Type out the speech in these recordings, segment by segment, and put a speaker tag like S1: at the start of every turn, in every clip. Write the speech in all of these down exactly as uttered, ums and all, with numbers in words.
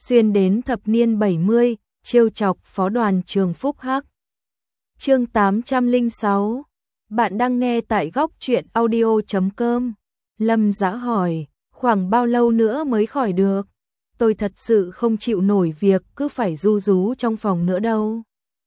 S1: xuyên đến thập niên bảy mươi, trêu chọc phó đoàn trường Phúc Hắc. Chương tám trăm lẻ sáu. Bạn đang nghe tại góc truyện audio chấm com. Lâm Dã hỏi, khoảng bao lâu nữa mới khỏi được? Tôi thật sự không chịu nổi việc cứ phải ru rú trong phòng nữa đâu.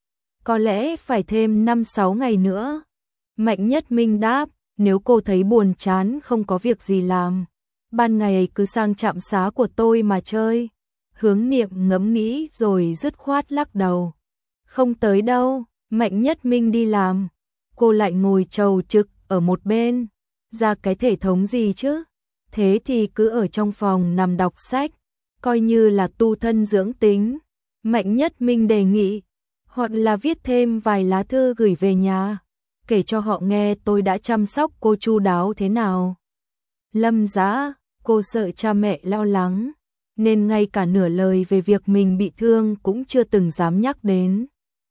S1: Có lẽ phải thêm năm sáu ngày nữa. Mạnh Nhất Minh đáp, nếu cô thấy buồn chán không có việc gì làm, ban ngày cứ sang trạm xá của tôi mà chơi. Hướng Niệm ngẫm nghĩ rồi dứt khoát lắc đầu. Không tới đâu, Mạnh Nhất Minh đi làm. Cô lại ngồi chầu trực ở một bên. Ra cái thể thống gì chứ? Thế thì cứ ở trong phòng nằm đọc sách, coi như là tu thân dưỡng tính. Mạnh Nhất Minh đề nghị, hoặc là viết thêm vài lá thư gửi về nhà, kể cho họ nghe tôi đã chăm sóc cô chu đáo thế nào. Lâm Dã, cô sợ cha mẹ lo lắng, nên ngay cả nửa lời về việc mình bị thương cũng chưa từng dám nhắc đến.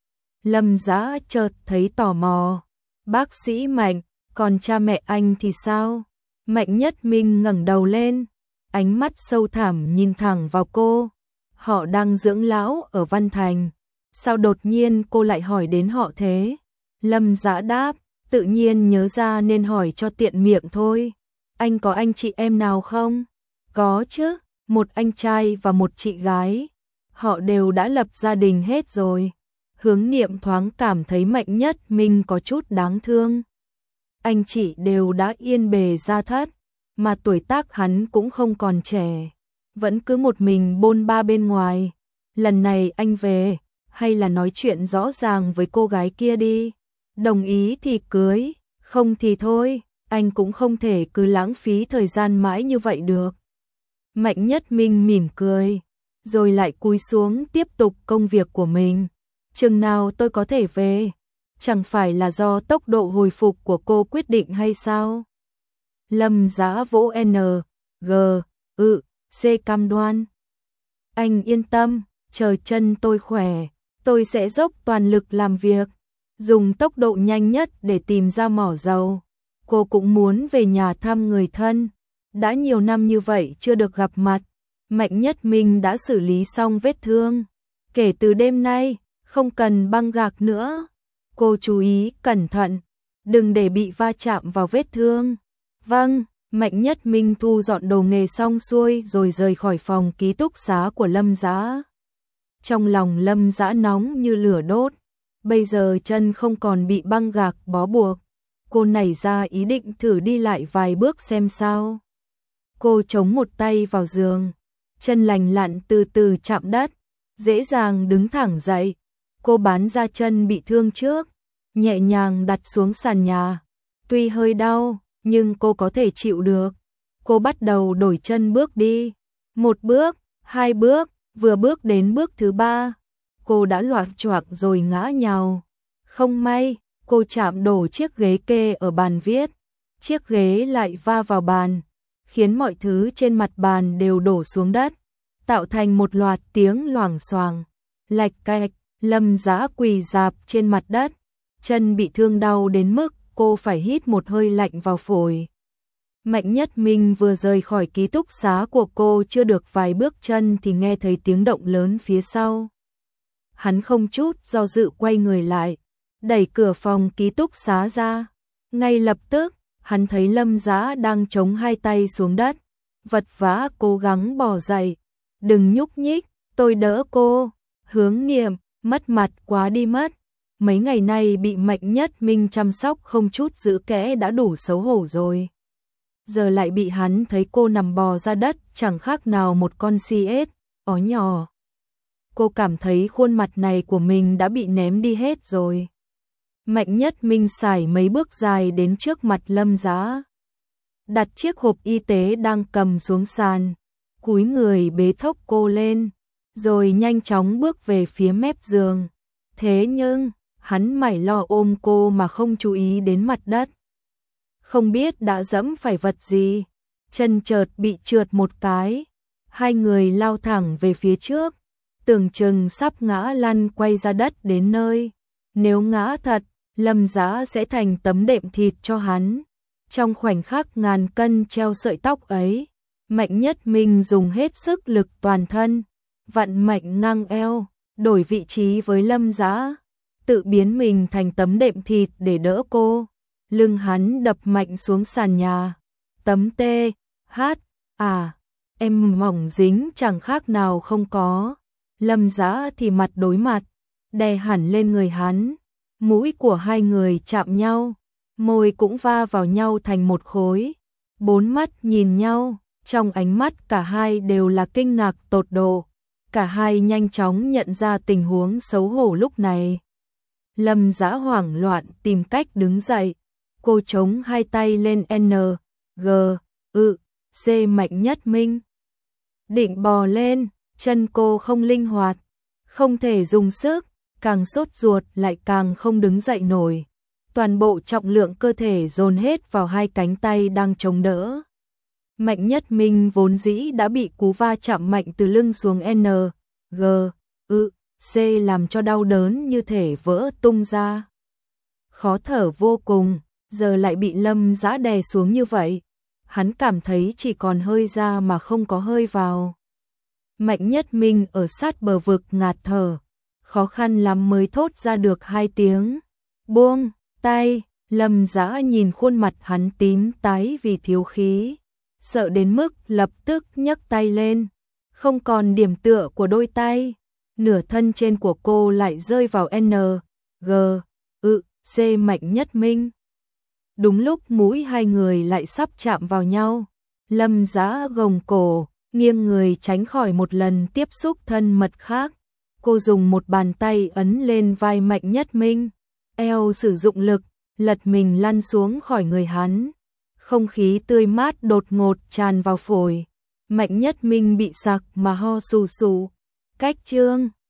S1: Lâm Dã chợt thấy tò mò. Bác sĩ Mạnh, còn cha mẹ anh thì sao? Mạnh Nhất Minh ngẩng đầu lên, ánh mắt sâu thẳm nhìn thẳng vào cô. Họ đang dưỡng lão ở Văn Thành. Sao đột nhiên cô lại hỏi đến họ thế? Lâm Dã đáp, tự nhiên nhớ ra nên hỏi cho tiện miệng thôi. Anh có anh chị em nào không? Có chứ, một anh trai và một chị gái. Họ đều đã lập gia đình hết rồi. Hướng Niệm thoáng cảm thấy Mạnh Nhất Minh có chút đáng thương. Anh chị đều đã yên bề gia thất, mà tuổi tác hắn cũng không còn trẻ, vẫn cứ một mình bôn ba bên ngoài. Lần này anh về, hay là nói chuyện rõ ràng với cô gái kia đi. Đồng ý thì cưới, không thì thôi, anh cũng không thể cứ lãng phí thời gian mãi như vậy được. Mạnh Nhất Minh mỉm cười, rồi lại cúi xuống tiếp tục công việc của mình. Chừng nào tôi có thể về? Chẳng phải là do tốc độ hồi phục của cô quyết định hay sao? Lâm Dã vỗ N, G, ự, C cam đoan. Anh yên tâm, chờ chân tôi khỏe, tôi sẽ dốc toàn lực làm việc, dùng tốc độ nhanh nhất để tìm ra mỏ dầu. Cô cũng muốn về nhà thăm người thân, đã nhiều năm như vậy chưa được gặp mặt. Mạnh Nhất Minh đã xử lý xong vết thương. Kể từ đêm nay, không cần băng gạc nữa. Cô chú ý cẩn thận, đừng để bị va chạm vào vết thương. Vâng, Mạnh Nhất Minh thu dọn đồ nghề xong xuôi rồi rời khỏi phòng ký túc xá của Lâm Dã. Trong lòng Lâm Dã nóng như lửa đốt, bây giờ chân không còn bị băng gạc bó buộc. Cô nảy ra ý định thử đi lại vài bước xem sao. Cô chống một tay vào giường, chân lành lặn từ từ chạm đất, dễ dàng đứng thẳng dậy. Cô bán ra chân bị thương trước, nhẹ nhàng đặt xuống sàn nhà. Tuy hơi đau, nhưng cô có thể chịu được. Cô bắt đầu đổi chân bước đi. Một bước, hai bước, vừa bước đến bước thứ ba, cô đã loạng choạng rồi ngã nhào. Không may, cô chạm đổ chiếc ghế kê ở bàn viết. Chiếc ghế lại va vào bàn, khiến mọi thứ trên mặt bàn đều đổ xuống đất, tạo thành một loạt tiếng loảng xoảng, lạch cạch. Lâm Dã quỳ rạp trên mặt đất, chân bị thương đau đến mức cô phải hít một hơi lạnh vào phổi. Mạnh Nhất Minh vừa rời khỏi ký túc xá của cô chưa được vài bước chân thì nghe thấy tiếng động lớn phía sau. Hắn không chút do dự quay người lại, đẩy cửa phòng ký túc xá ra. Ngay lập tức, hắn thấy Lâm Dã đang chống hai tay xuống đất, vật vã cố gắng bò dậy. Đừng nhúc nhích, tôi đỡ cô. Hướng Niệm, mất mặt quá đi mất. Mấy ngày nay bị Mạnh Nhất Minh chăm sóc không chút giữ kẽ đã đủ xấu hổ rồi. Giờ lại bị hắn thấy cô nằm bò ra đất chẳng khác nào một con si ếch, ó nhỏ. Cô cảm thấy khuôn mặt này của mình đã bị ném đi hết rồi. Mạnh Nhất Minh sải mấy bước dài đến trước mặt Lâm Dã, đặt chiếc hộp y tế đang cầm xuống sàn, cúi người bế thốc cô lên, rồi nhanh chóng bước về phía mép giường. Thế nhưng, hắn mải lo ôm cô mà không chú ý đến mặt đất. Không biết đã dẫm phải vật gì, chân chợt bị trượt một cái. Hai người lao thẳng về phía trước, tưởng chừng sắp ngã lăn quay ra đất đến nơi. Nếu ngã thật, Lâm Dã sẽ thành tấm đệm thịt cho hắn. Trong khoảnh khắc ngàn cân treo sợi tóc ấy, Mạnh Nhất Minh dùng hết sức lực toàn thân, vặn mạnh ngang eo, đổi vị trí với Lâm Dã, tự biến mình thành tấm đệm thịt để đỡ cô. Lưng hắn đập mạnh xuống sàn nhà. Tấm tê, hát, à, em mỏng dính chẳng khác nào không có. Lâm Dã thì mặt đối mặt, đè hẳn lên người hắn. Mũi của hai người chạm nhau, môi cũng va vào nhau thành một khối. Bốn mắt nhìn nhau, trong ánh mắt cả hai đều là kinh ngạc tột độ. Cả hai nhanh chóng nhận ra tình huống xấu hổ lúc này. Lâm Dã hoảng loạn tìm cách đứng dậy. Cô chống hai tay lên N, G, ự, C Mạnh Nhất Minh. Định bò lên, chân cô không linh hoạt, không thể dùng sức, càng sốt ruột lại càng không đứng dậy nổi. Toàn bộ trọng lượng cơ thể dồn hết vào hai cánh tay đang chống đỡ. Mạnh Nhất Minh vốn dĩ đã bị cú va chạm mạnh từ lưng xuống N, G, ự, C làm cho đau đớn như thể vỡ tung ra. Khó thở vô cùng, giờ lại bị Lâm Dã đè xuống như vậy. Hắn cảm thấy chỉ còn hơi ra mà không có hơi vào. Mạnh Nhất Minh ở sát bờ vực ngạt thở, khó khăn lắm mới thốt ra được hai tiếng. Buông tay. Lâm Dã nhìn khuôn mặt hắn tím tái vì thiếu khí, sợ đến mức lập tức nhấc tay lên. Không còn điểm tựa của đôi tay, nửa thân trên của cô lại rơi vào N, G, ự, C Mạnh Nhất Minh. Đúng lúc mũi hai người lại sắp chạm vào nhau, Lâm Dã gồng cổ, nghiêng người tránh khỏi một lần tiếp xúc thân mật khác. Cô dùng một bàn tay ấn lên vai Mạnh Nhất Minh, eo sử dụng lực, lật mình lăn xuống khỏi người hắn. Không khí tươi mát đột ngột tràn vào phổi. Mạnh Nhất Minh bị sặc mà ho sù sù. Cách chương